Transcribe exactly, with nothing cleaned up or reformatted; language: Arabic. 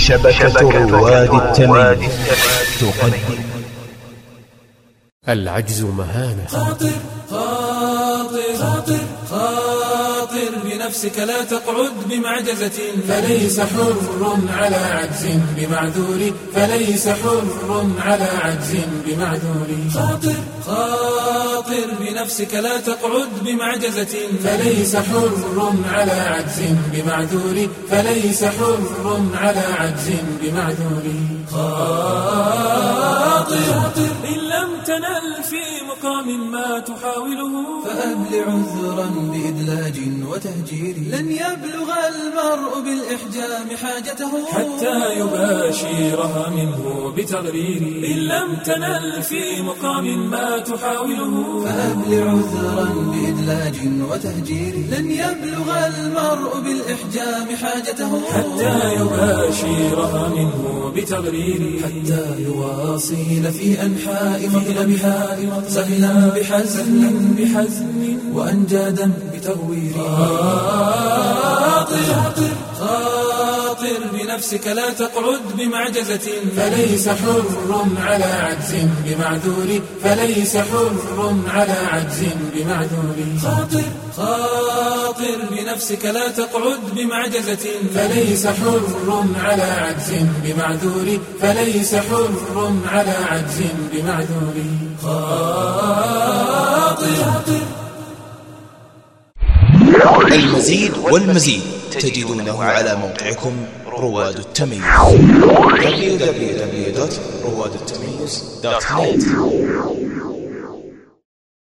شبكة رواد التمييز تقدم العجز مهانة. خاطر خاطر خاطر خاطر بنفسك لا تقعد بمعجزة، فليس حر على عجز بمعذور، فليس حر على عجز بمعذور. خاطر خاطر بنفسك لا تقعد بمعجزة، فليس حر على عجز بمعذور، فليس حر على عجز بمعذور. خاطر إن لم تنل في مقام ما تحاوله، فأبلع عذرا بإدلاج وتهجير. لن يبلغ المرء بالإحجام حاجته حتى يباشرها منه بتغرير. إن لم تنل في مقام ما تحاوله، فأبلع عذرا بإدلاج وتهجير. لن يبلغ المرء بالإحجام حاجته حتى يباشرها منه بتغرير. حتى يواصل في أنحاء مطلبها سهلا بحزن بحزن وأنجادا بتغوير. خاطر خاطر بنفسك لا تقعد بمعجزة، فليس حر على عجز بمعذور، فليس حر على عجز بمعذور. خاطر خاطر بنفسك لا تقعد بمعجزة، فليس حر على عجز بمعذور، فليس حر على عجز بمعذور. خاطر. المزيد والمزيد تجدونه على موقعكم رواد التمييز دبليو دبليو دبليو دوت رواد التمييز دوت نت.